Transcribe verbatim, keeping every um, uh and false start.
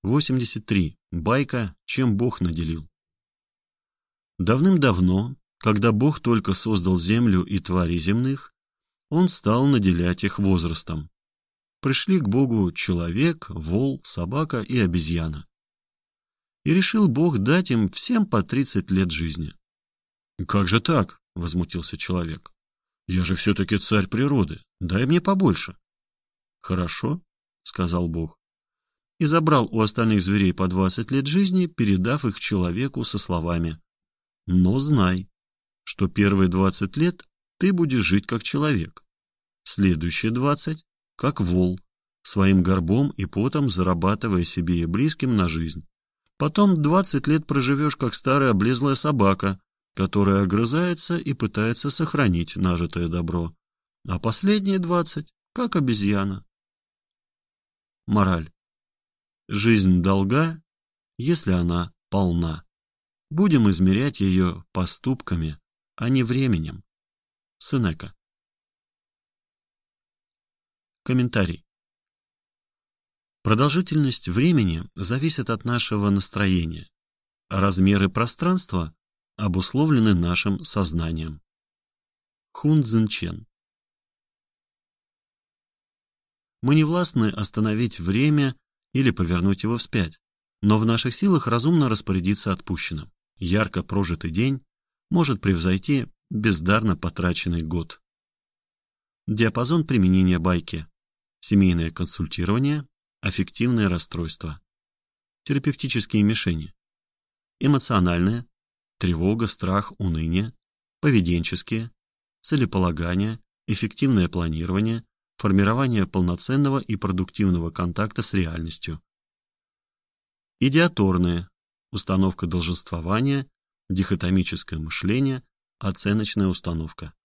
восемьдесят три. Байка «Чем Бог наделил». Давным-давно, когда Бог только создал землю и тварей земных, Он стал наделять их возрастом. Пришли к Богу человек, вол, собака и обезьяна. И решил Бог дать им всем по тридцать лет жизни. «Как же так?» — возмутился человек. «Я же все-таки царь природы, дай мне побольше». «Хорошо», — сказал Бог, и забрал у остальных зверей по двадцать лет жизни, передав их человеку со словами: «Но знай, что первые двадцать лет ты будешь жить как человек, следующие двадцать — как вол, своим горбом и потом зарабатывая себе и близким на жизнь. Потом двадцать лет проживешь как старая облезлая собака, которая огрызается и пытается сохранить нажитое добро, а последние двадцать — как обезьяна». Мораль. Жизнь долга, если она полна. Будем измерять ее поступками, а не временем. Сенека. Комментарий. Продолжительность времени зависит от нашего настроения, а размеры пространства обусловлены нашим сознанием. Хун Цзин Чен. Мы не властны остановить время или повернуть его вспять, но в наших силах разумно распорядиться отпущенным. Ярко прожитый день может превзойти бездарно потраченный год. Диапазон применения байки. Семейное консультирование, аффективное расстройство. Терапевтические мишени. Эмоциональные, тревога, страх, уныние. Поведенческие, целеполагание, эффективное планирование, формирование полноценного и продуктивного контакта с реальностью. Идеаторные, установка долженствования, дихотомическое мышление, оценочная установка.